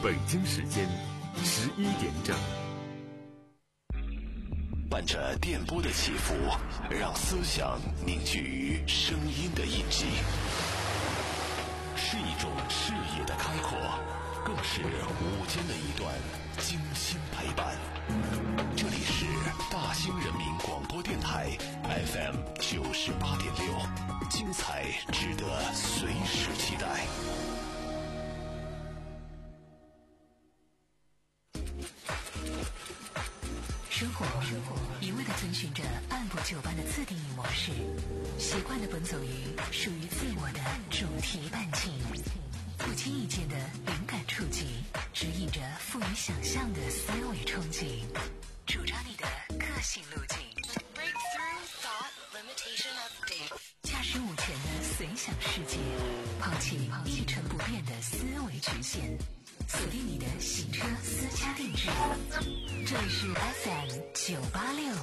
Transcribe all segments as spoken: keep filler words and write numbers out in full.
北京时间十一点整。 伴着电波的起伏，让思想凝聚于声音的印记，是一种视野的开阔，更是午间的一段精心陪伴。这里是大兴人民广播电台 F M 九十八点六，精彩值得随时期待。 生活一味地遵循着按部就班的自定义模式，习惯地奔走于属于自我的主题伴情，不经意间的灵感触及，指引着富于想象的思维憧憬，主张你的个性路径。Breakthrough Thought Limitation Update， 驾驶舞前的随想世界，抛弃一成不变的思维局限，锁定你的洗车私家定制。这里是 F M 九八六。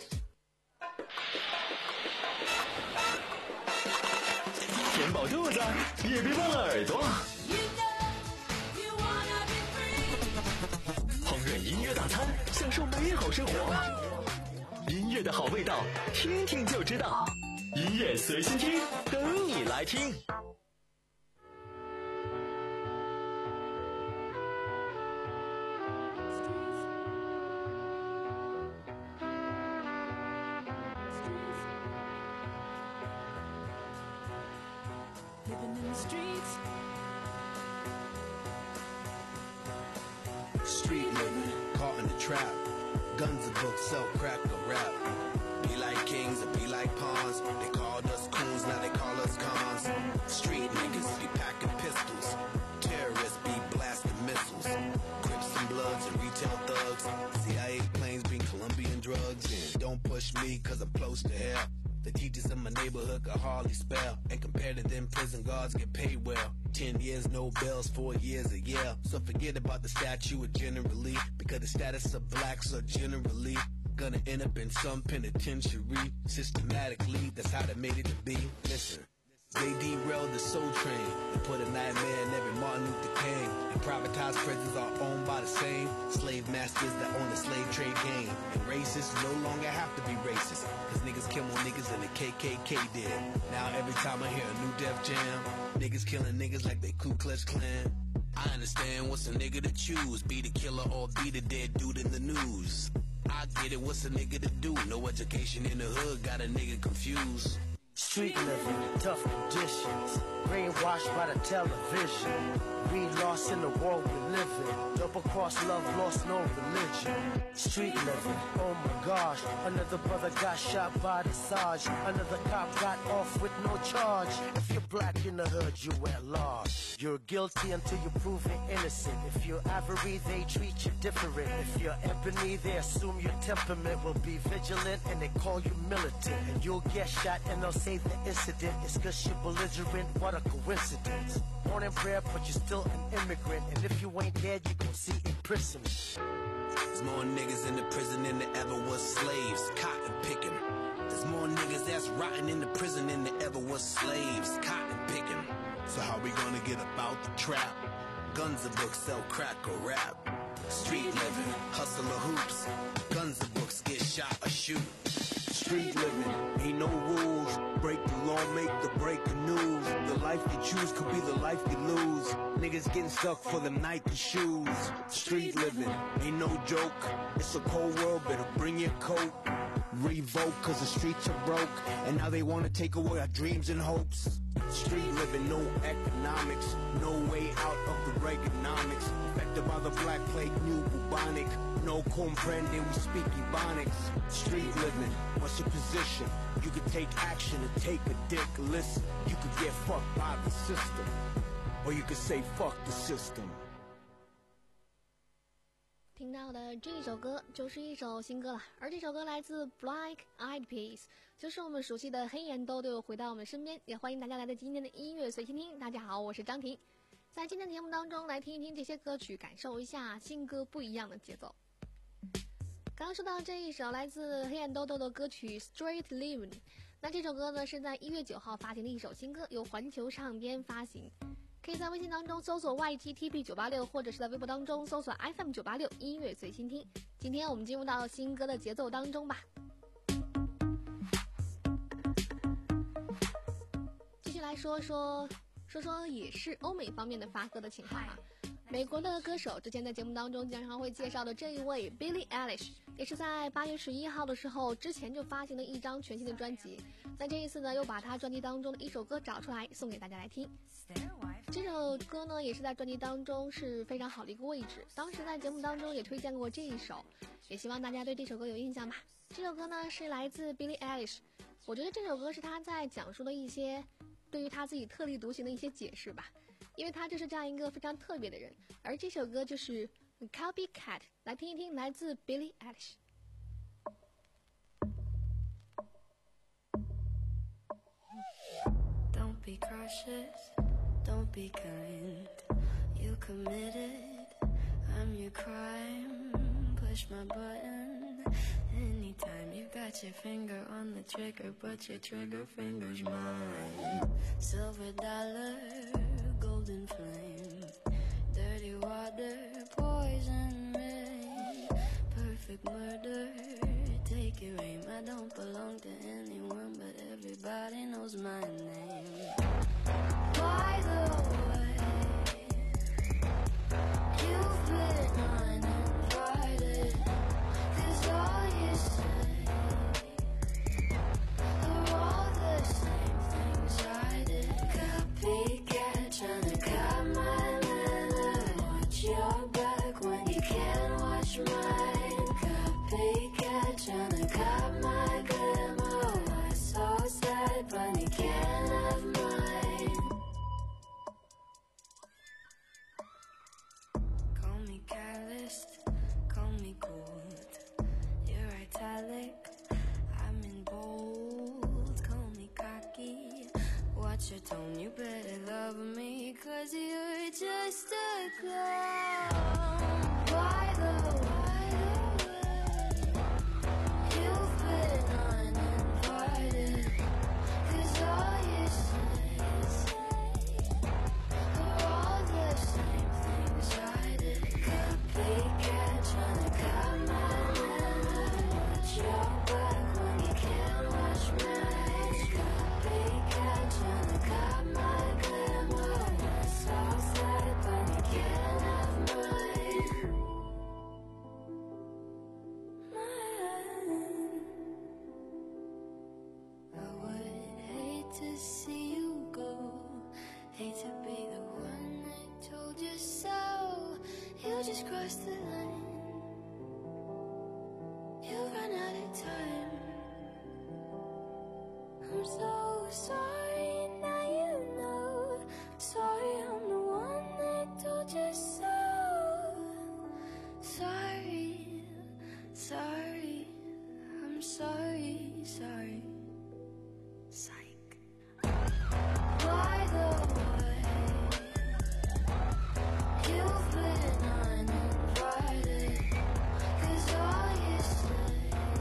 填饱肚子，也别忘了耳朵。烹饪音乐大餐，享受美好生活。音乐的好味道，听听就知道。音乐随心听，等你来听。 Street living, caught in the trap. Guns and books, sell crack or rap. Be like kings or be like pawns. They called us coons, now they call us cons. Street niggas be packing pistols. Terrorists be blasting missiles. Crips and Bloods and retail thugs. C I A planes bring Colombian drugs in. Don't push me cause I'm close to hell. The teachers in my neighborhood could hardly spell. And compared to them, prison guards get paid well. Ten years, no bells, four years a year. So forget about the statue of generally. Because the status of blacks are generally gonna end up in some penitentiary. Systematically, that's how they made it to be. Listen, they derailed the soul train and put a nightmare in every Martin Luther King. And privatized prisons are owned by the same slave masters that own the slave trade game. And racists no longer have to be racist, cause niggas kill more niggas than the K K K did. Now every time I hear a new Def Jam, niggas killing niggas like they Ku Klux Klan. I understand what's a nigga to choose, be the killer or be the dead dude in the news. I get it, what's a nigga to do? No education in the hood, got a nigga confused. Street living, tough conditions, brainwashed by the television. We lost in the world we live in. Double cross love, lost no religion. Street living, oh my gosh. Another brother got shot by the Sarge. Another cop got off with no charge. If you're black in the hood, you at large. You're guilty until you're proven innocent. If you're ivory, they treat you different. If you're ebony, they assume your temperament will be vigilant, and they call you militant. And you'll get shot and they'll say the incident is cause you're belligerent. What a coincidence. Born and bred, but you're still an immigrant. And if you ain't dead, you gon' see imprisonment. There's more niggas in the prison than there ever was slaves, cotton picking. There's more niggas that's rotting in the prison than there ever was slaves, cotton picking. So how we gonna get about the trap? Guns and books, sell crack or rap. Street living, hustle or hoops. Guns and books, get shot or shoot. Street living, ain't no rules. Break the law, make the breaking news. The life you choose could be the life you lose. Niggas getting stuck for them Nike shoes. Street living, ain't no joke. It's a cold world, better bring your coat. Revoke, cause the streets are broke. And now they wanna take away our dreams and hopes. Street living, no economics. No way out of the Reaganomics. Affected by the black plague, new bubonic. No comprending, we speak Ebonics. Street living, what's your position? You could take action and take a dick. Listen, you could get fucked by the system, or you could say fuck the system. 听到的这首歌就是一首新歌了，而这首歌来自 Black Eyed Peas， 就是我们熟悉的黑岩豆豆回到我们身边，也欢迎大家来到今天的音乐随心听。大家好，我是张婷，在今天的节目当中来听一听这些歌曲，感受一下新歌不一样的节奏。刚刚说到这一首来自黑岩豆豆的歌曲 Street Living， 那这首歌呢是在一月九号发行的一首新歌，由环球唱片发行。 可以在微信当中搜索 Y G T B 九八六，或者是在微博当中搜索 F M 九八六音乐随心听。今天我们进入到新歌的节奏当中吧。继续来说说说说也是欧美方面的发歌的情况啊。美国的歌手之前在节目当中经常会介绍的这一位 Billie Eilish， 也是在八月十一号的时候之前就发行了一张全新的专辑，那这一次呢又把他专辑当中的一首歌找出来送给大家来听。这首歌呢也是在专辑当中是非常好的一个位置，当时在节目当中也推荐过这一首，也希望大家对这首歌有印象吧。这首歌呢是来自 Billie Eilish， 我觉得这首歌是他在讲述的一些对于他自己特立独行的一些解释吧，因为他就是这样一个非常特别的人。而这首歌就是 Copycat， 来听一听来自 Billie Eilish。 Don't be cautious, don't be kind. You committed, I'm your crime. Push my button anytime. You got your finger on the trigger, but your trigger finger's mine. Silver dollar, golden flame, dirty water, poison rain, perfect murder, take your aim. I don't belong to anyone, but everybody knows my name. By the way, you've been uninvited, 'cause all you say are all the same things I did. Copycat, tryna cut my leather, watch your back when you can't watch mine. Copycat, tryna cut my glamour, why so sad when you can't have mine. Call me callous, call me cold, you're italic, I'm in bold. Call me cocky, watch your tone, you better love me, 'cause you're just a clown. By the way, you've been uninvited, 'cause all you say are all the same things I did. Copycat, tryna cut my leather, watch your back when you can't watch mine. Copycat, tryna cut my glamour, why so sad when you can't have mine. Mine. I would hate to see you go, hate to be the one that told you so. You just crossed the line, you ran out of time. I'm so sorry, now you know. Sorry, I'm the one that told you so. Sorry, sorry, I'm sorry, sorry. Psych. By the way, you've been uninvited, 'cause all you say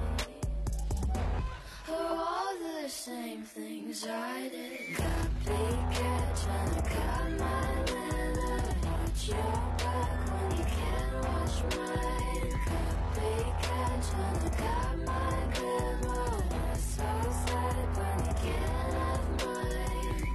are all the same things I did. Copycat, tryna cut my leather, watch your back when you can't watch mine. Copycat, tryna cut my glamour, why so sad when you can't have mine.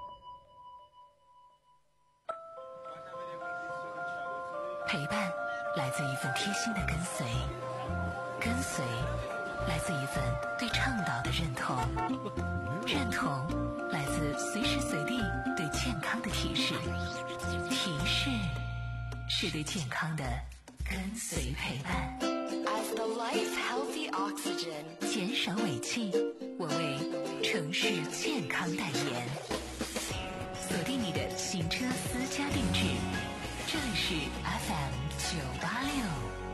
陪伴来自一份贴心的跟随，跟随来自一份对倡导的认同，认同来自随时随地对健康的提示，提示是对健康的跟随陪伴。As the life healthy oxygen， 减少尾气，我为城市健康代言。锁定你的行车私家定制，这里是 F M 九八六。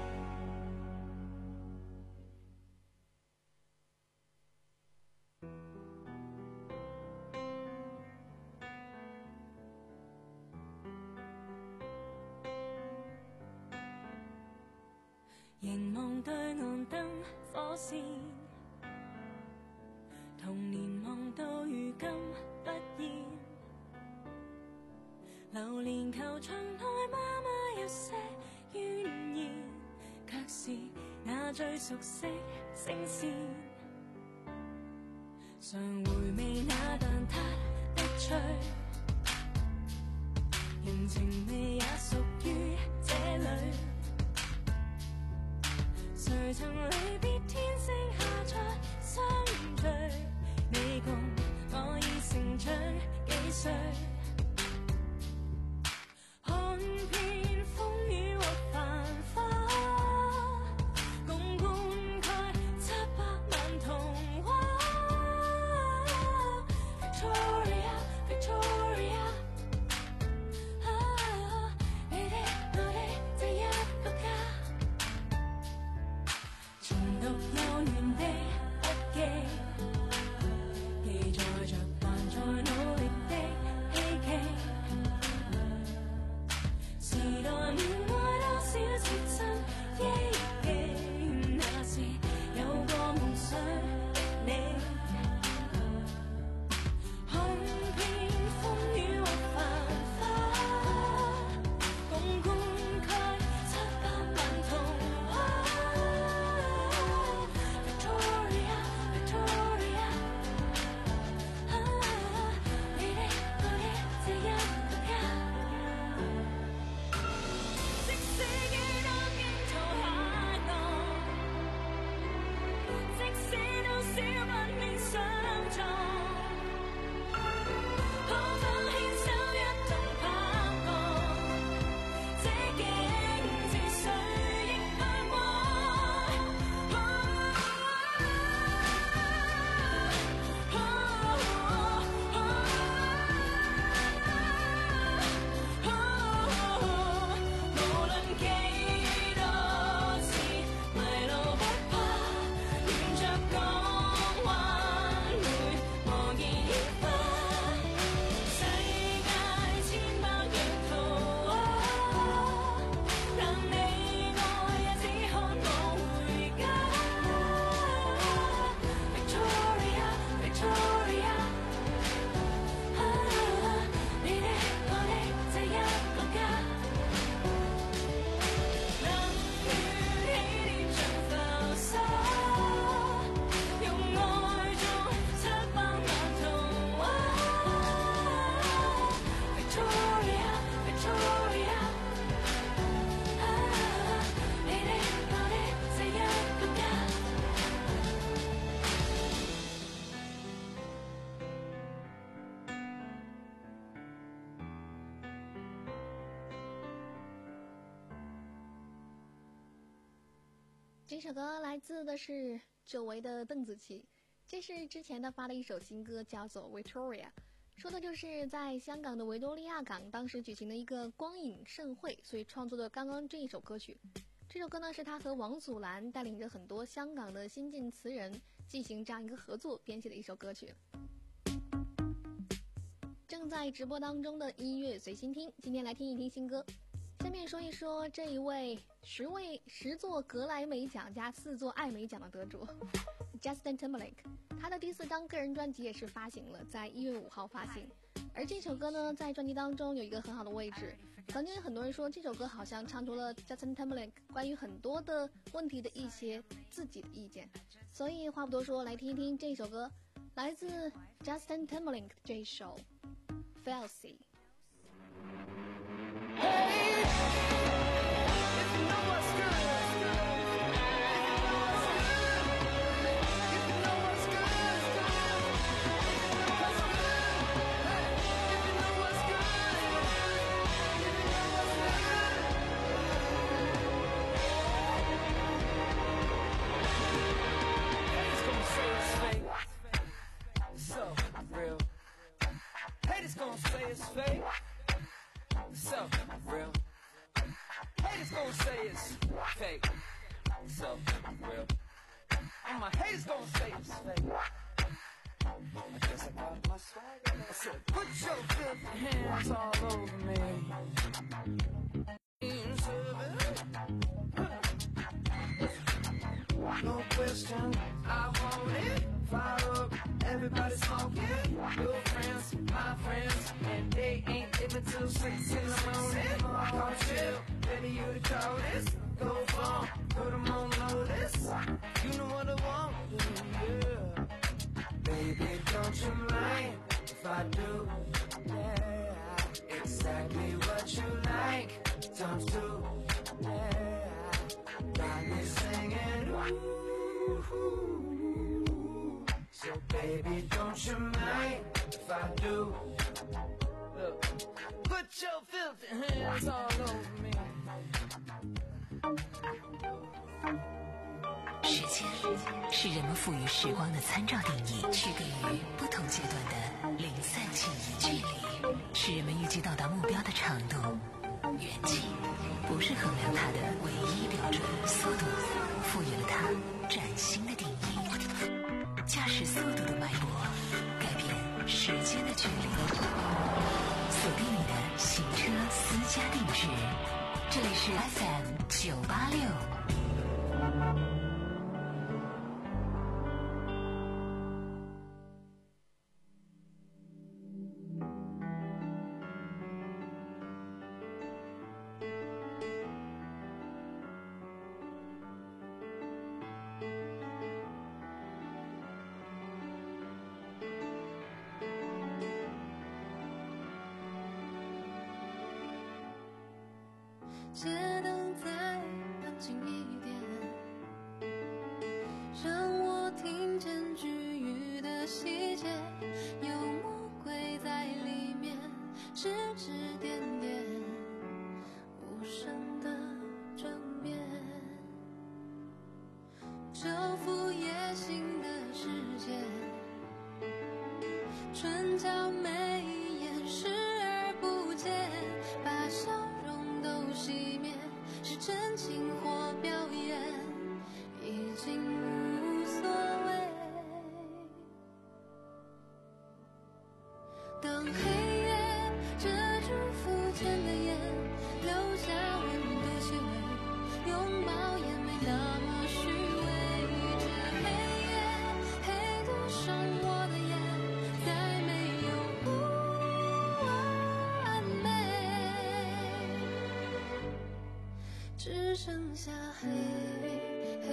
凝望對岸燈火線，童年夢到如今不現， 流連球場內媽媽有些怨言，卻是那最熟悉聲線，常回味那蛋撻的脆，人情味也屬於這裡，誰曾離別天星下再相聚，你共我已成長幾歲，看遍風雨和繁花，共灌溉七百萬童話。Victoria, Victoria， 啊，你的我的這一個家，重讀幼年的筆記，記載着還在努力的希冀，時代換來多少切身憶記，那時有過夢想的你，看遍風雨和繁花，共灌溉七百萬童話。Victoria, Victoria， 啊，你的我的這一個家，即使幾多驚濤駭浪，即使多少不免相撞，可否牽手一同拍岸？這境是誰亦向往。無論幾多次迷路不怕，沿着港灣會茫然顯化，世界千百樣圖畫，讓你我也只看我回家。Victoria, Victoria， 啊，你的我的這一個家，能捲起疊像浮沙，用愛種七百萬童話。Victoria, Victoria， 啊，你的我的這一個家。 这首歌来自的是久违的邓紫棋，这是之前的发的一首新歌，叫做 Victoria， 说的就是在香港的维多利亚港当时举行的一个光影盛会，所以创作的刚刚这一首歌曲。这首歌呢是他和王祖蓝带领着很多香港的新晋词人进行这样一个合作编写的一首歌曲。正在直播当中的音乐随心听，今天来听一听新歌。下面说一说这一位十位十座格莱美奖加四座艾美奖的得主 Justin Timberlake， 他的第四张个人专辑也是发行了，在一月五号发行。而这首歌呢，在专辑当中有一个很好的位置。曾经有很多人说这首歌好像唱出了 Justin Timberlake 关于很多的问题的一些自己的意见。所以话不多说，来听一听这首歌，来自 Justin Timberlake 的这一首 No question, I want it. Fire up, everybody smoking. Your friends, my friends, and they ain't If it's too six in the morning, I'll chill. Baby, you the coldest. Go phone, put them on notice. You know what I want, yeah. Baby, don't you mind if I do? Yeah, exactly what you like. Times two, yeah. Got me singing, ooh. So baby, don't you mind if I do? Look, put your filthy hands all over me. 时间是人们赋予时光的参照定义，区隔于不同阶段的零散记忆。距离是人们预计到达目标的长度，远近不是衡量它的唯一标准。速度赋予了它崭新的定义，驾驶速度的脉搏改变时间的距离。锁定你的行车私家定制，这里是 F M 九八六。 街灯再安静一点，让我听见飓雨的细节，有魔鬼在里面指指点点，无声的争辩，这副野性的世界，唇角眉眼视而不见，把笑都熄灭，是真情或表演，已经无所谓。当黑夜遮住肤浅的眼，留下温度气味，拥抱也没那么虚伪。这黑夜黑得伤我的眼，再没有不完美。只剩下黑黑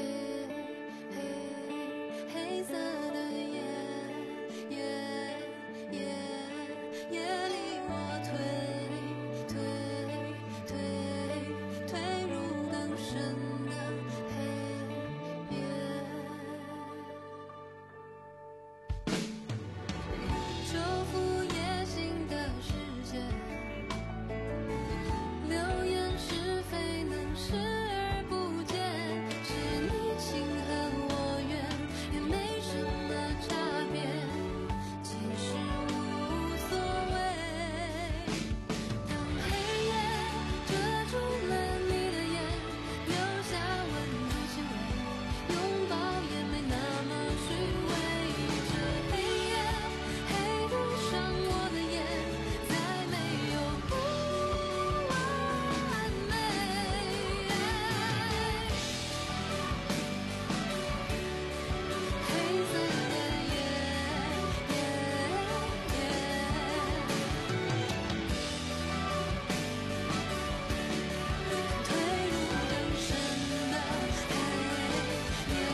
黑黑色的夜夜夜夜里，我退退退退入更深的黑夜。这副野性的世界，流言是非能视而不见，是你情和我愿，也没什么差别，其实无所谓。当黑夜遮住了你的眼，留下温度气味，拥抱也没那么虚伪。这黑夜黑得伤我的眼，再没有不完美。黑色的夜夜夜，退入更深的黑夜。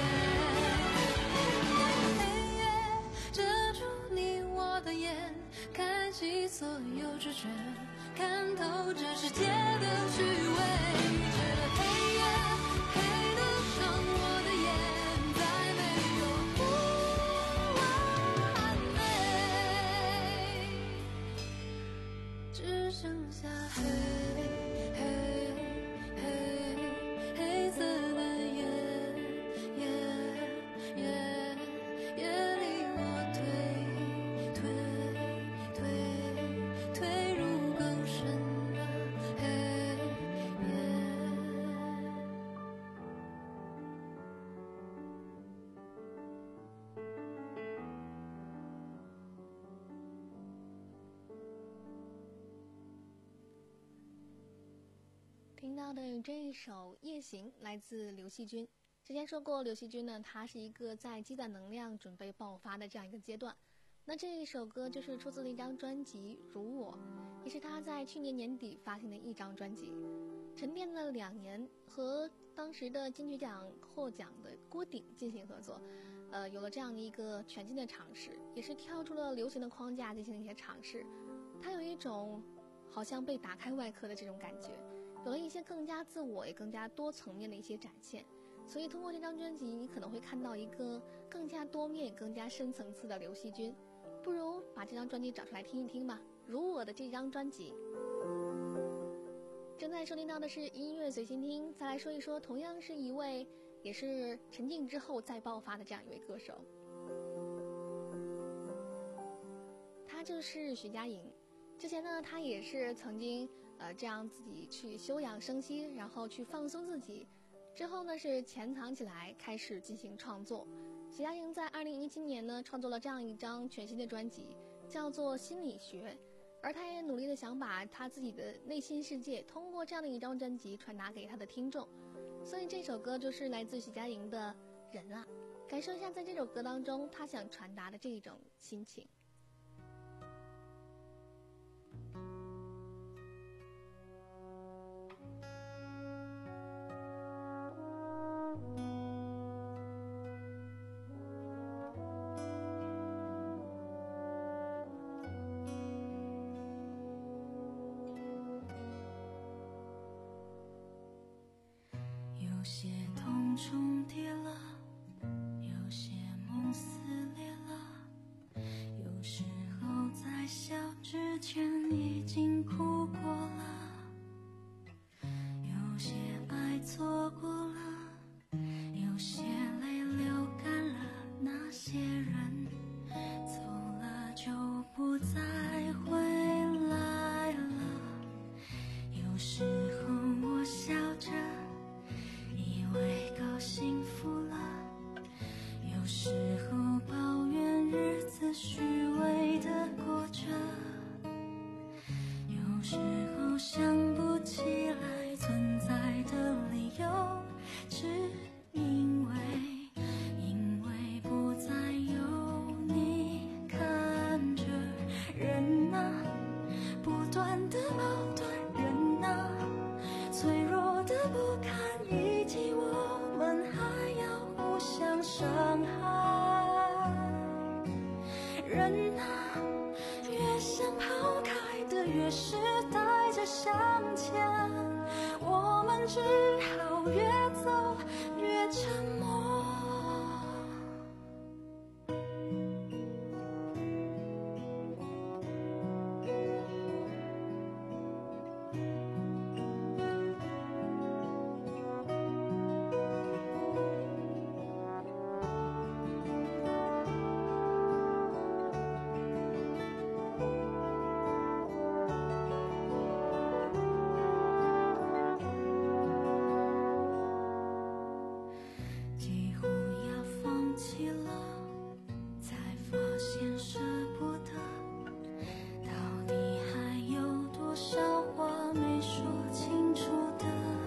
黑夜遮住你我的眼，开启所有直觉，看透这世界的虚伪。这黑夜黑得伤我的眼，再没有不完美，只剩下黑黑黑黑色的夜夜夜夜里，我退退退退入更深的黑夜。 听到的这一首《夜行》来自刘惜君。之前说过，刘惜君呢，她是一个在积攒能量、准备爆发的这样一个阶段。那这一首歌就是出自那张专辑《如我》。 也是他在去年年底发行的一张专辑。沉淀了两年，和当时的金曲奖获奖的郭顶进行合作，呃，有了这样的一个全新的尝试，也是跳出了流行的框架进行一些尝试。他有一种好像被打开外壳的这种感觉，有了一些更加自我也更加多层面的一些展现。所以通过这张专辑，你可能会看到一个更加多面更加深层次的刘惜君。不如把这张专辑找出来听一听吧，如我的这张专辑。正在收听到的是音乐随心听，再来说一说同样是一位也是沉静之后再爆发的这样一位歌手，他就是徐佳莹。之前呢，他也是曾经呃这样自己去休养生息，然后去放松自己，之后呢是潜藏起来开始进行创作。徐佳莹在二零一七年呢创作了这样一张全新的专辑，叫做《心理学》，而他也努力的想把他自己的内心世界通过这样的一张专辑传达给他的听众。所以这首歌就是来自徐佳莹的《人啊》，感受一下在这首歌当中他想传达的这种心情。 有些痛重叠了，有些梦撕裂了，有时候在笑之前已经哭过了，有些爱错过了，有些泪流干了，那些人走了就不再回来了，有时候我笑着以为够幸福了，有时候抱怨日子虚伪的过着，有时候想不起来存在的理由，只因为因为不再有你看着。人啊，不断的矛盾，人啊，脆弱的不堪，以及我们还要互相伤害。人啊，越想抛开的越是带着向前，我们只好越走越沉默。几乎要放弃了，才发现舍不得，到底还有多少话没说清楚的，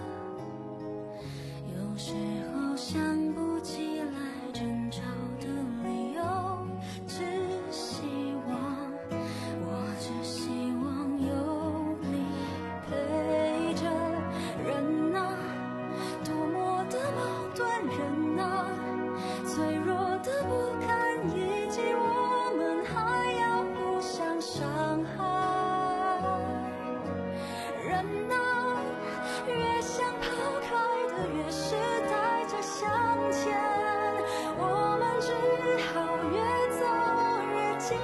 有时候想不起来争吵的理由，只希望我只希望有你陪着。人啊，多么的矛盾，人啊，脆弱的不堪，以及我们还要互相伤害。人啊，越想抛开的越是带着向前，我们只好越走越寂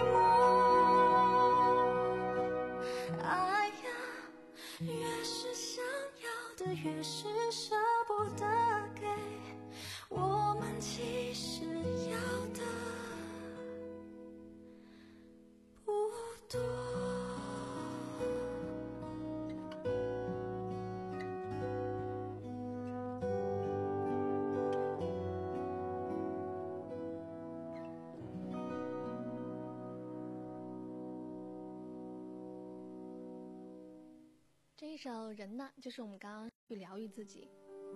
寞。爱呀，越是想要的越是舍不得给，我们其实要的不多。 这一首《人呢》就是我们刚刚去疗愈自己，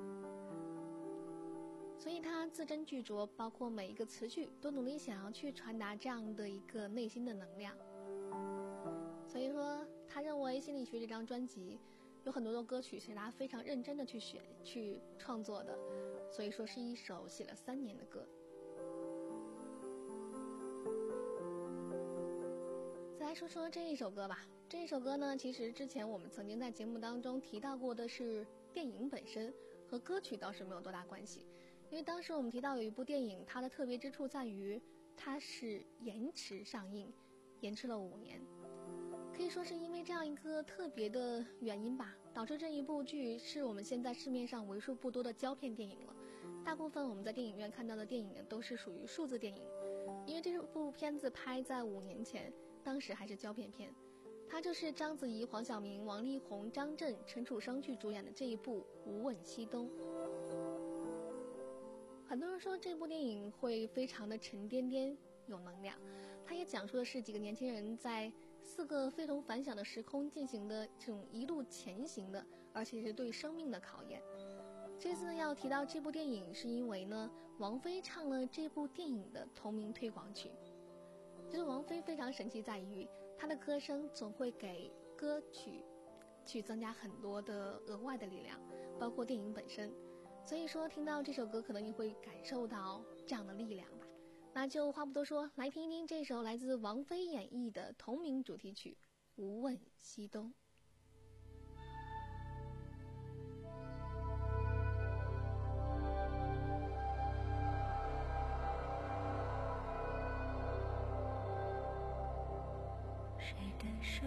所以他字斟句酌，包括每一个词句都努力想要去传达这样的一个内心的能量。所所以说他认为《心理学》这张专辑有很多的歌曲是他非常认真的去选去创作的，所以说是一首写了三年的歌。再来说说这一首歌吧。这一首歌呢，其实之前我们曾经在节目当中提到过的是电影本身，和歌曲倒是没有多大关系。因为当时我们提到有一部电影，它的特别之处在于它是延迟上映，延迟了五年。可以说是因为这样一个特别的原因吧，导致这一部剧是我们现在市面上为数不多的胶片电影了。大部分我们在电影院看到的电影都是属于数字电影，因为这部片子拍在五年前，当时还是胶片片。它就是章子怡、黄晓明、王力宏、张震、陈楚生去主演的这一部《无问西东》。很多人说这部电影会非常的沉甸甸有能量，它也讲述的是几个年轻人在四个非同凡响的时空进行的这种一路前行的，而且是对生命的考验。这次呢要提到这部电影，是因为呢王菲唱了这部电影的同名推广曲。就是王菲非常神奇在于，她的歌声总会给歌曲去增加很多的额外的力量，包括电影本身。所以说听到这首歌可能你会感受到这样的力量吧。那就话不多说，来听一听这首来自王菲演绎的同名主题曲《无问西东》。 谁的手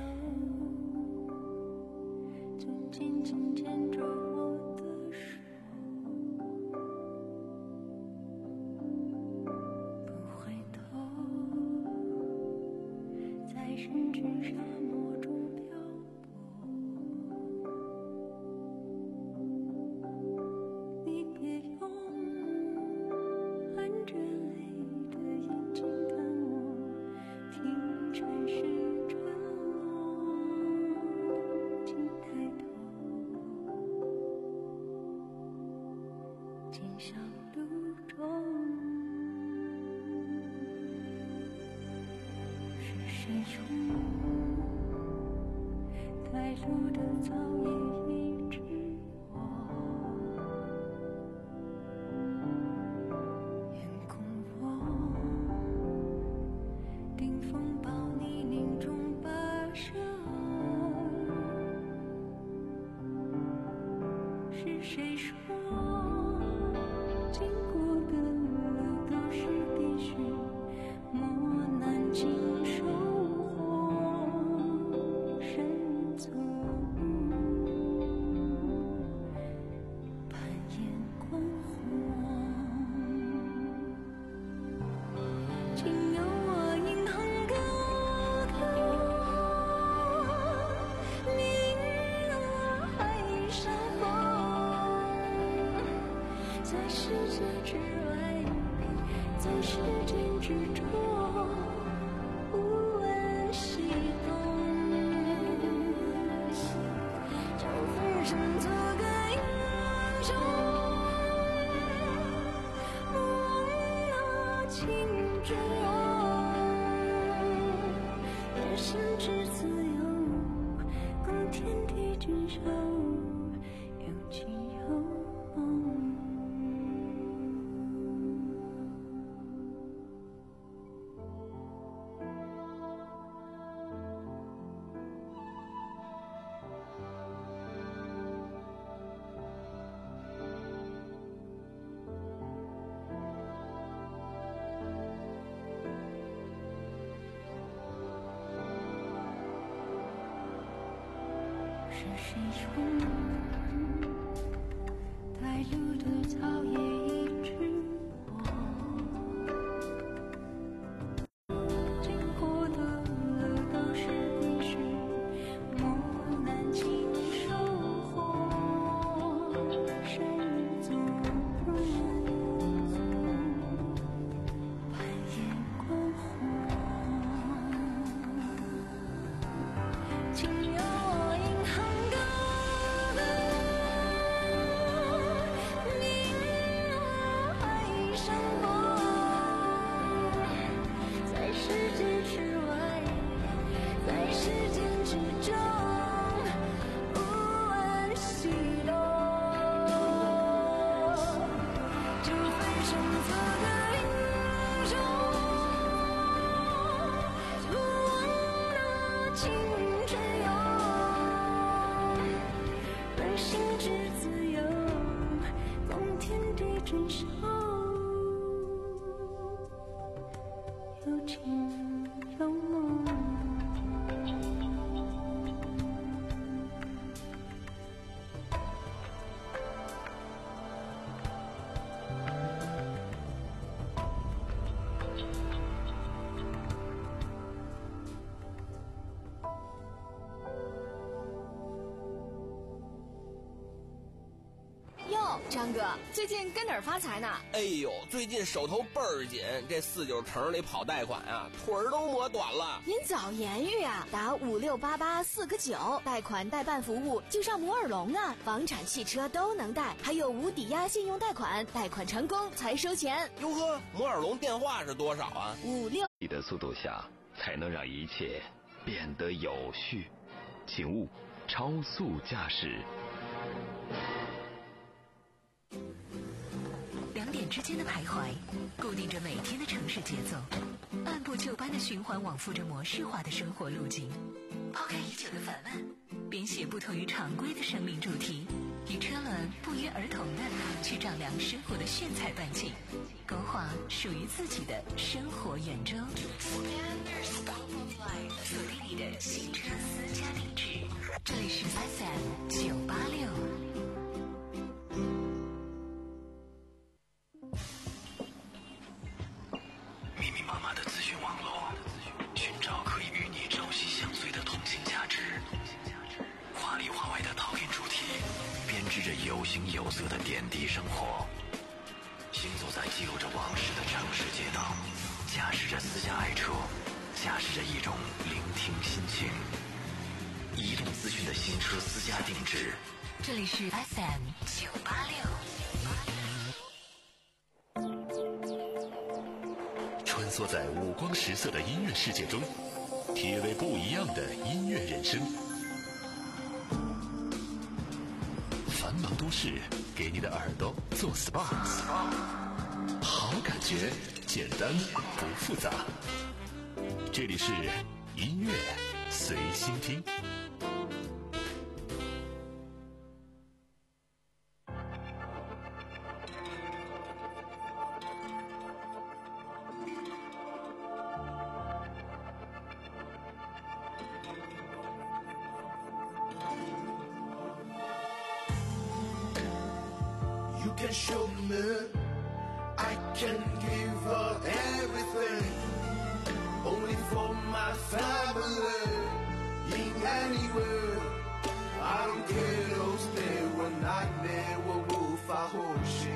就紧紧牵着我的手，不回头，在人群沙漠中漂泊。你别用含着泪的眼睛看我，听尘世小路中，是谁说带路的草也医治我？眼空我，顶风暴泥泞中跋涉，是谁说经过的路都是必须磨难经收获，深走攀岩观火，请由我引吭高歌，明了海上风，在世界之外，在时间之中，无问西东，就分身做个英雄，忘了情之勇，也心之自由，共天地君守，有情有梦。是谁说带路的草也医治我？经过的路都是必须磨难经收获，谁走路攀岩观火，请由我引吭高歌，明情有梦。 张哥，最近跟哪儿发财呢？ 哎呦，最近手头倍儿紧，这四九城里跑贷款啊，腿儿都磨短了。 您早言语啊，打五六八八四个九，贷款代办服务就上摩尔龙啊，房产、汽车都能贷，还有无抵押信用贷款，贷款成功才收钱。 哟呵，摩尔龙电话是多少啊？ 五六。 你的速度下，才能让一切变得有序。请勿超速驾驶。 两点之间的徘徊，固定着每天的城市节奏，按部就班的循环往复着模式化的生活路径。抛开已久的烦闷，编写不同于常规的生命主题，与车轮不约而同的去丈量生活的炫彩半径，勾画属于自己的生活圆周。锁定你的新车私家定制，这里是 F M 九八六。 密密麻麻的资讯网络，寻找可以与你朝夕相随的通信价值。华里华外的讨论主题，编织着有形有色的点滴生活。行走在记录着往事的城市街道，驾驶着私家爱车，驾驶着一种聆听心情。移动资讯的新车私家定制， 这里是 F M 九八六。 穿梭在五光十色的音乐世界中，体味不一样的音乐人生。繁忙都市给你的耳朵做 S P A， 好感觉，简单不复杂。这里是音乐随心听。 You can show me, I can give up everything, only for my family, in anywhere. I don't care those days when I never 无法呼吸，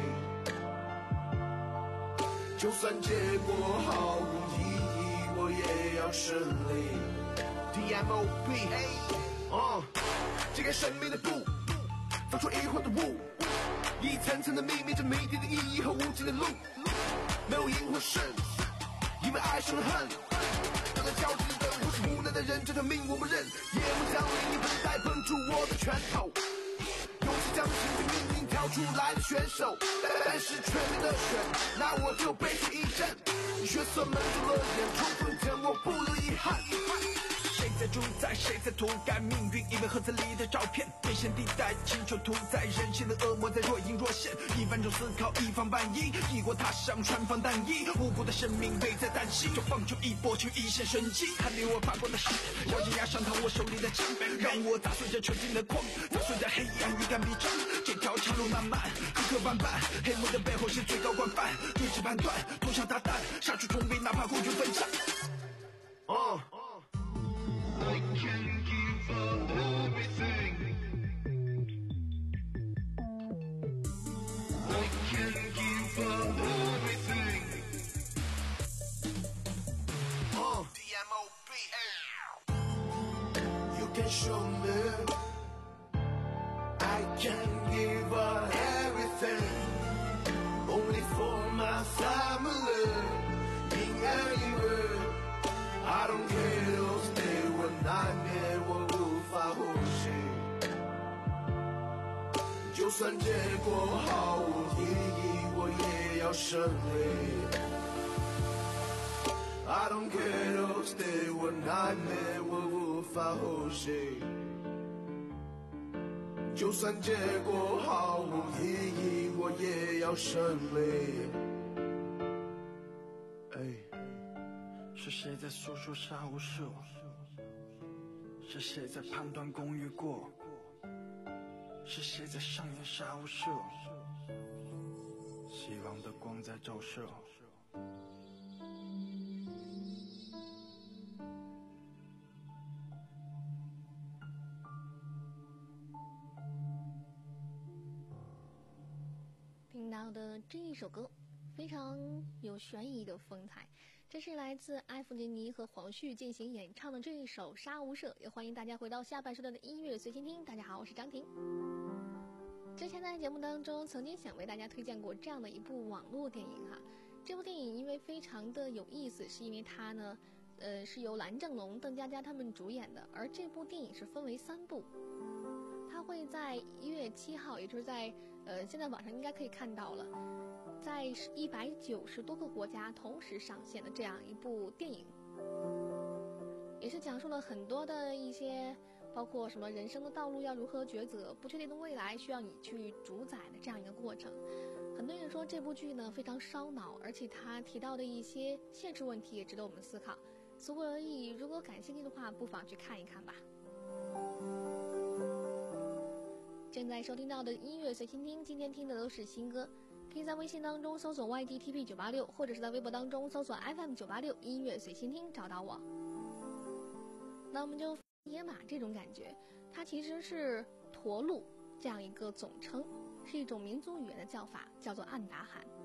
就算结果毫无意义，我也要胜利。D M O P， 哦，揭开神秘的布，放出疑惑的雾。一层层的秘密着谜底的意义和无尽的路，没有赢或胜，因为爱上了恨。等待交集的等，我是无奈的人，这条命我不认。夜幕降临，你不再绷住我的拳头，勇气将心对命运跳出来的选手，但是全面的选，那我就悲剧一阵。角色们住了眼，冲锋前我不留遗憾。谁在主宰，谁在涂改命运？一枚盒子里的照片，边线地带，请求屠宰人性的恶魔在若隐若现。一分钟思考，一方半音，异国他乡穿防弹衣，无辜的生命危在旦夕，就放就一搏求一线生机。看令我发光的是，咬紧牙上膛我手里的枪，让我砸碎这纯净的光，砸碎这黑暗一杆笔张。这条长路漫漫，磕磕绊绊，黑幕的背后是最高惯犯，睿智判断，通宵达旦，杀出重围，哪怕孤军奋战。哦。I can give up everything. I can give up everything. Oh, D M O P. You can show me. I can give up everything. Only for my family. In anywhere. I don't care those days when I never 无法呼吸，就算结果毫无意义，我也要胜利。I don't care those days when I never 无法呼吸，就算结果毫无意义，我也要胜利。哎。是谁在诉说杀无赦？是谁在判断公与过？是谁在上演杀无赦？希望的光在照射。 听到的这一首歌非常有悬疑的风采，这是来自艾弗杰尼和黄旭进行演唱的这一首《杀无赦》，也欢迎大家回到下半时段的音乐随心听。大家好，我是张婷。之前在节目当中曾经想为大家推荐过这样的一部网络电影哈，这部电影因为非常的有意思，是因为它呢，呃，是由蓝正龙、邓家佳他们主演的，而这部电影是分为三部。它会在一月七号，也就是在呃现在网上应该可以看到了，在一百九十多个国家同时上线的这样一部电影，也是讲述了很多的一些，包括什么人生的道路要如何抉择，不确定的未来需要你去主宰的这样一个过程。很多人说这部剧呢非常烧脑，而且它提到的一些现实问题也值得我们思考。所以如果感兴趣的话，不妨去看一看吧。正在收听到的音乐随心听，今天听的都是新歌，可以在微信当中搜索 Y D T P 九八六， 或者是在微博当中搜索 F M 九八六 音乐随心听找到我。那我们就野马这种感觉，它其实是驼鹿这样一个总称，是一种民族语言的叫法，叫做暗达罕。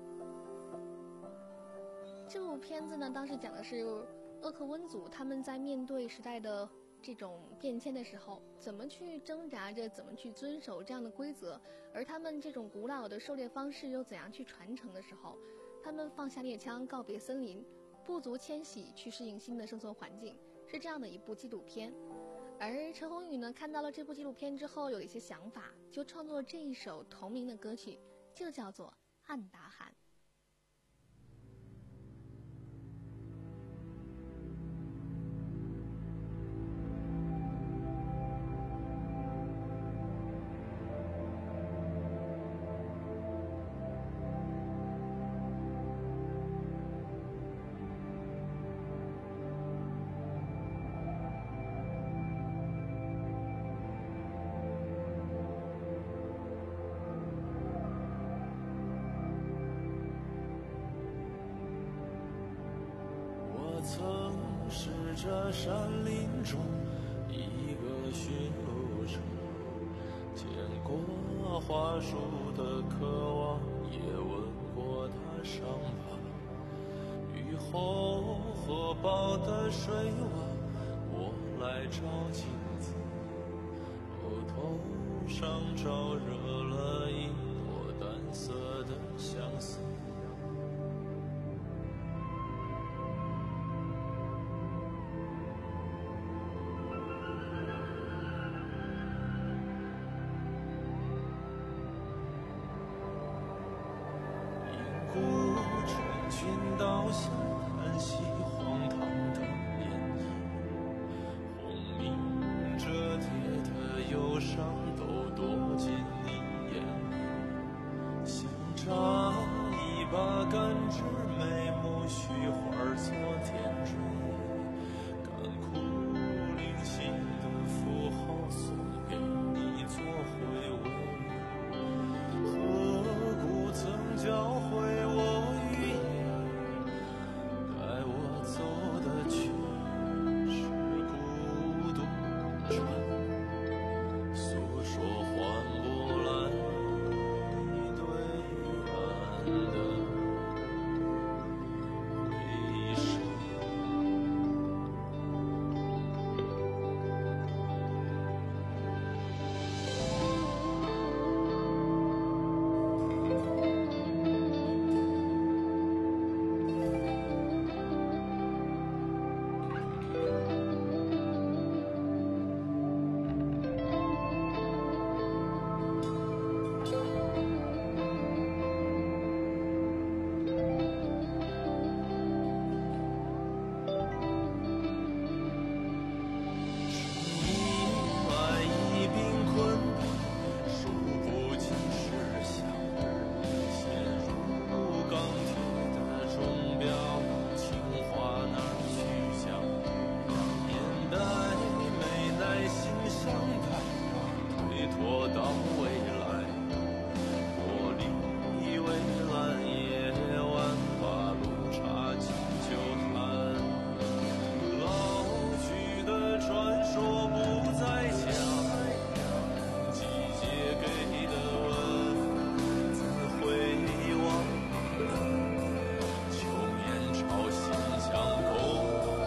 这部片子呢，当时讲的是鄂克温族他们在面对时代的这种变迁的时候，怎么去挣扎着，怎么去遵守这样的规则，而他们这种古老的狩猎方式又怎样去传承的时候，他们放下猎枪，告别森林，部族迁徙去适应新的生存环境，是这样的一部纪录片。而陈鸿宇呢，看到了这部纪录片之后有一些想法，就创作了这一首同名的歌曲，就叫做《暗达罕》。 曾是这山林中一个驯鹿者，见过花树的渴望，也闻过它伤疤。雨后河堡的水洼，我来照镜子，哦，头上照热了一朵淡色的相思。倒下叹息荒唐的脸，轰鸣折叠的忧伤都躲进你眼里，像扎一托到未来，茉莉蔚蓝夜晚，把路插进酒坛，老去的传说不再讲，季节给的文字回望，秋面朝心相共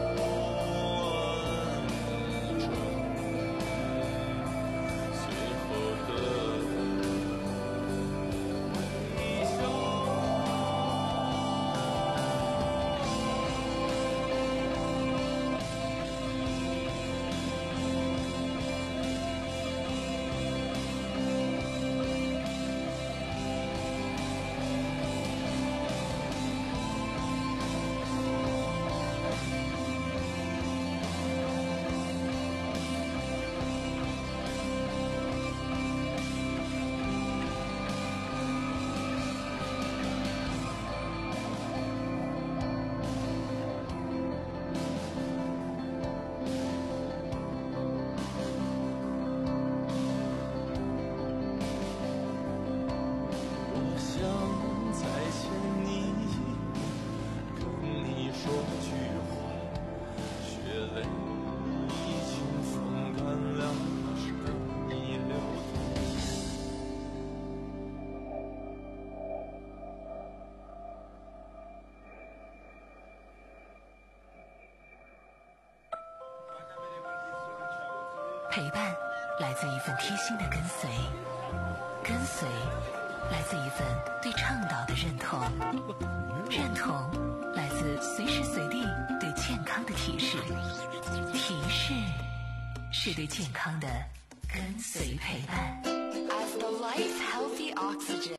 陪伴来自一份贴心的跟随，跟随来自一份对倡导的认同，认同来自随时随地对健康的提示，提示是对健康的跟随陪伴。 As the life healthy oxygen。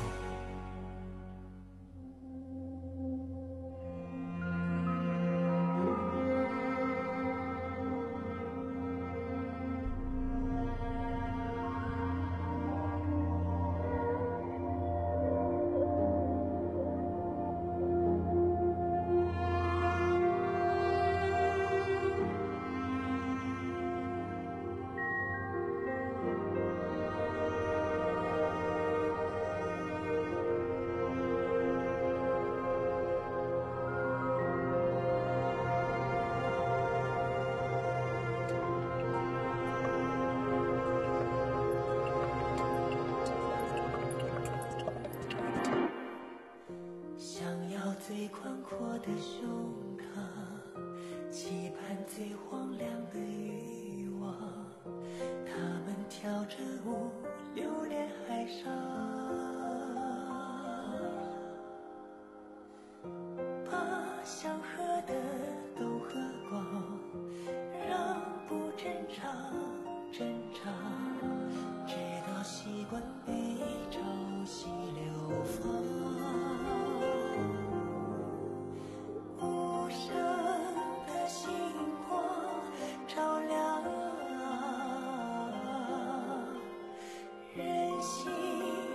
最宽阔的胸膛，期盼最荒凉的欲望，他们跳着舞留恋海上，把想喝的都喝光，让不正常正常，直到习惯被潮汐流放。无声的星光照亮人心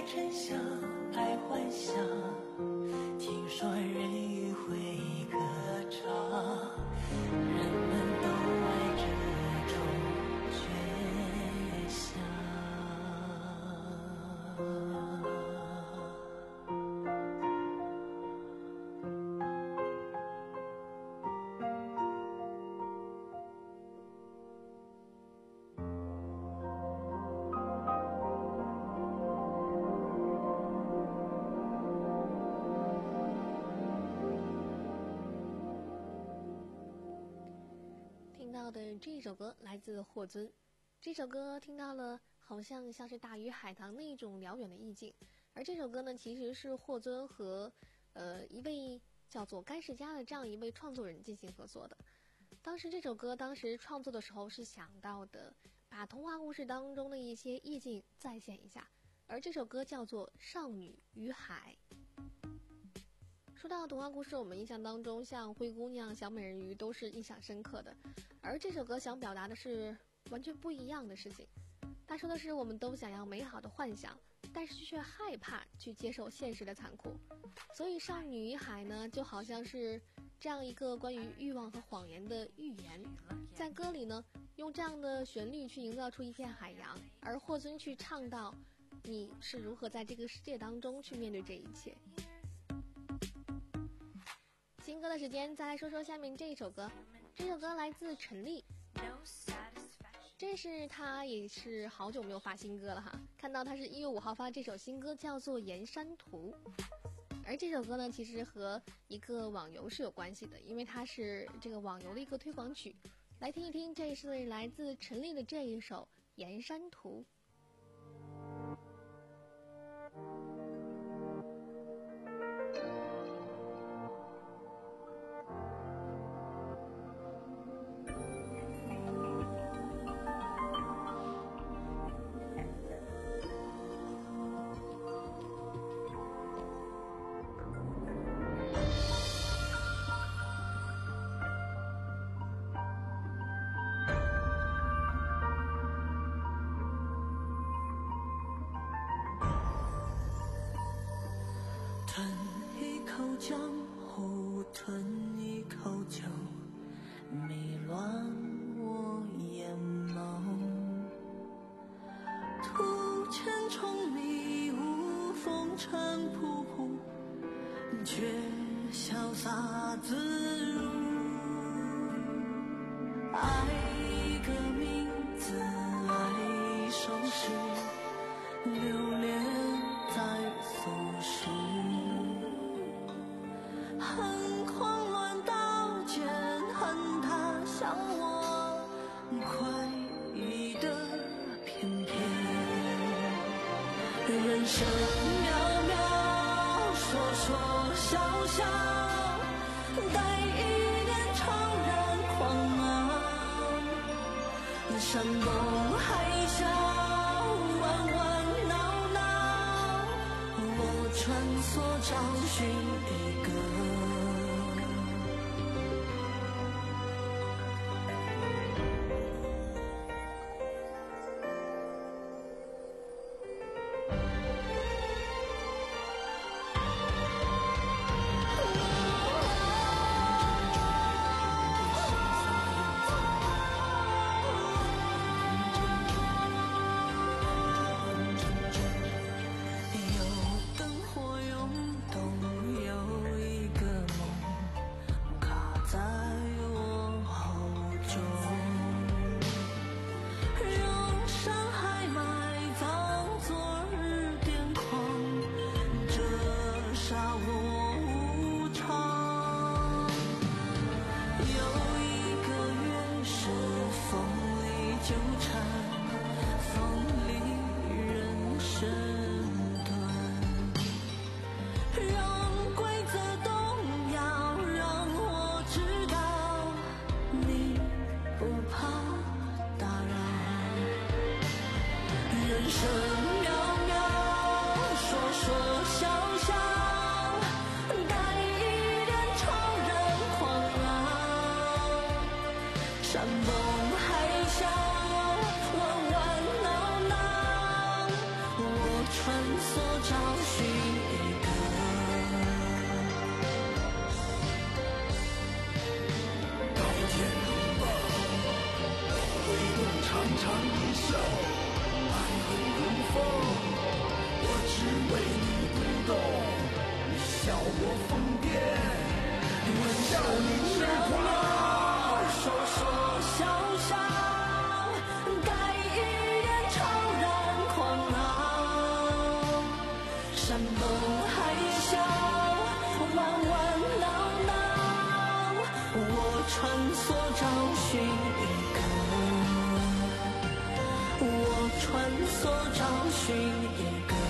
真相，爱幻想。听说人鱼会歌唱，人们都爱这种倔强。 听到的这首歌来自霍尊，这首歌听到了好像像是大鱼海棠那种辽远的意境，而这首歌呢其实是霍尊和呃一位叫做甘世佳的这样一位创作人进行合作的。当时这首歌当时创作的时候是想到的把童话故事当中的一些意境再现一下，而这首歌叫做《少女与海》。说到童话故事，我们印象当中像灰姑娘、小美人鱼都是印象深刻的，而这首歌想表达的是完全不一样的事情。他说的是我们都想要美好的幻想，但是却害怕去接受现实的残酷。所以少女与海呢，就好像是这样一个关于欲望和谎言的寓言，在歌里呢用这样的旋律去营造出一片海洋，而霍尊去唱到你是如何在这个世界当中去面对这一切。新歌的时间，再来说说下面这一首歌。这首歌来自陈粒，这是他也是好久没有发新歌了哈。看到他是一月五号发这首新歌，叫做《岩山图》。而这首歌呢，其实和一个网游是有关系的，因为它是这个网游的一个推广曲。来听一听，这是来自陈粒的这一首《岩山图》。 吞一口江湖，吞一口酒，迷乱我眼眸。途千重迷雾，风尘仆仆，却潇洒自如。爱一个名字，爱一首诗，流连在俗世。恨狂乱刀剑，恨他向我快意的翩翩。人生渺渺，说说笑笑，带一点怅然狂傲。山崩海啸，弯弯闹闹，我穿梭找寻一个。 穿梭找寻一个到天明吧，回头长长一笑，爱恨如风，我只为你不动，你笑我疯癫，我笑你痴狂， 说说笑笑，带一点怅然狂傲，山崩海啸，弯弯闹闹，我穿梭找寻一个，我穿梭找寻一个，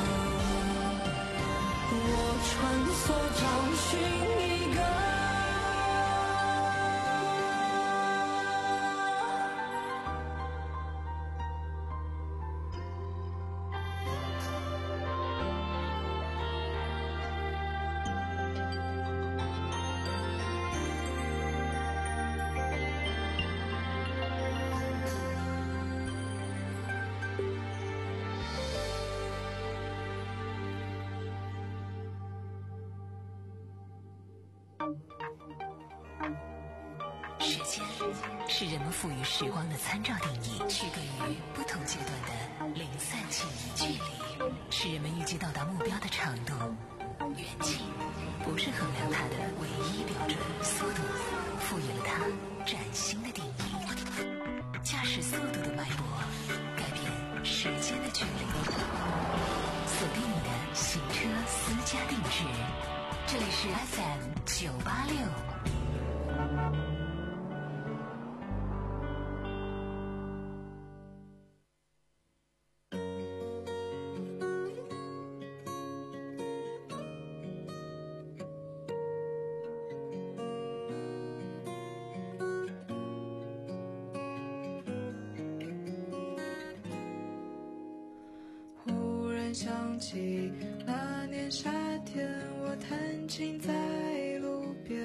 我穿梭找寻一个。 时间是人们赋予时光的参照定义，区隔于不同阶段的零散记忆。距离是人们预计到达目标的长度，远近不是衡量它的唯一标准。速度赋予了它崭新的定义，驾驶速度的脉搏改变时间的距离。锁定你的行车私家定制，这里是 F M 九八六。 想起那年夏天，我弹琴在路边，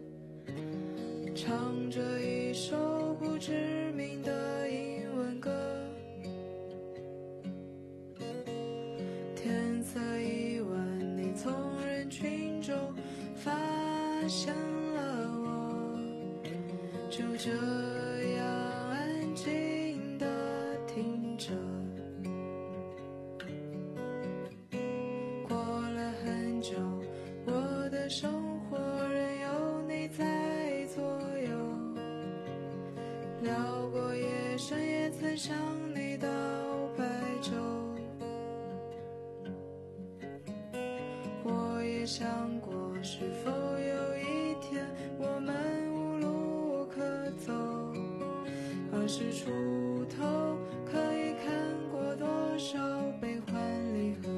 唱着一首不知名的英文歌。天色已晚，你从人群中发现了我，就这样安静地听着。生活仍有你在左右，聊过夜深，也曾向你道白昼。我也想过，是否有一天我们无路可走，二十出头可以看过多少悲欢离合。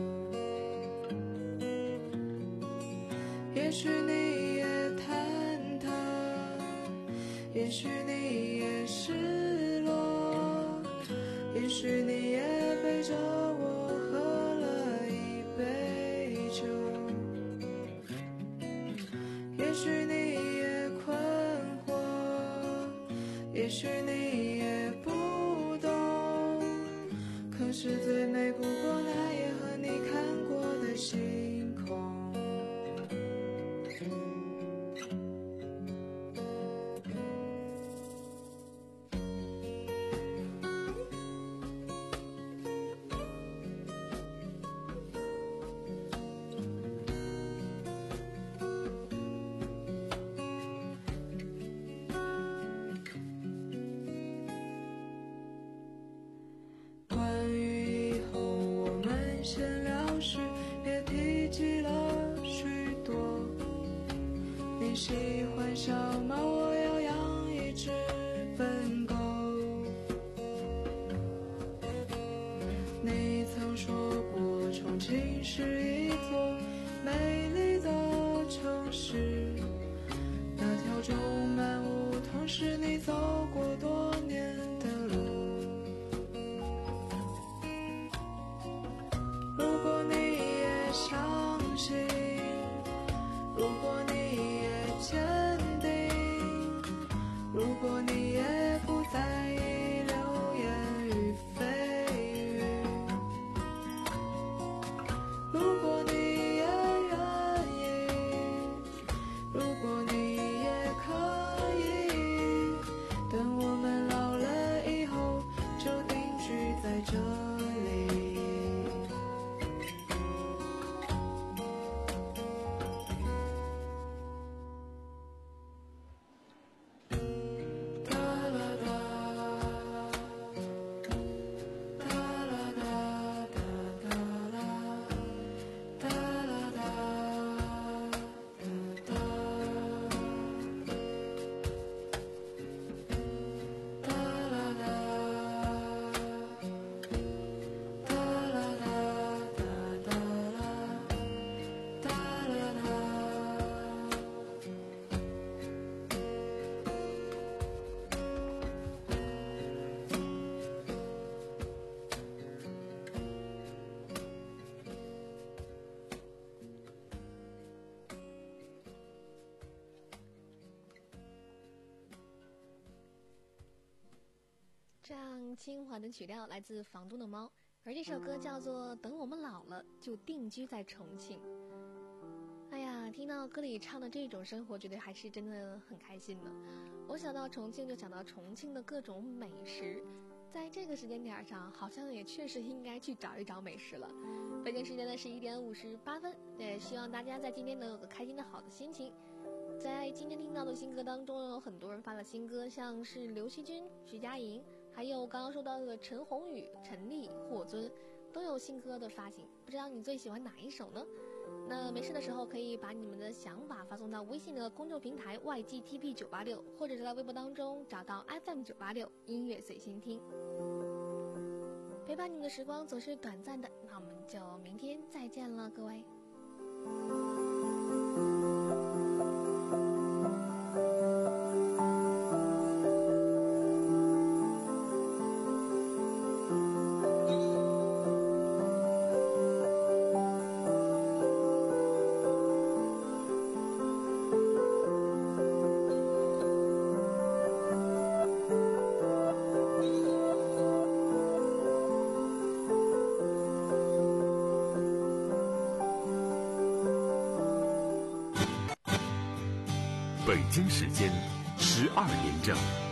也许你也忐忑，也许你也失落，也许你也背着我喝了一杯酒，也许你也困惑，也许你也不懂，可是最美不过那夜和你看过的星空。闲聊时别提及了许多，你喜欢小猫，我要养一只笨狗。你曾说过重庆是一座美丽的城市，那条种满梧桐是你走过多年的路。如果你也相信，如果你也坚定，如果你也不在意流言与蜚语， 这样轻缓的曲调来自房东的猫，而这首歌叫做《等我们老了就定居在重庆》。哎呀，听到歌里唱的这种生活，觉得还是真的很开心的。我想到重庆就想到重庆的各种美食，在这个时间点上，好像也确实应该去找一找美食了。北京时间的十一点五十八分，也希望大家在今天能有个开心的好的心情。在今天听到的新歌当中，有很多人发了新歌，像是刘惜君、徐佳莹，还有刚刚说到的陈鸿宇、陈粒、霍尊，都有新歌的发行。不知道你最喜欢哪一首呢？那没事的时候可以把你们的想法发送到微信的公众平台 Y G T P 九八六，或者是在微博当中找到 F M 九八六音乐随心听。陪伴你们的时光总是短暂的，那我们就明天再见了，各位。 北京时间十二点整。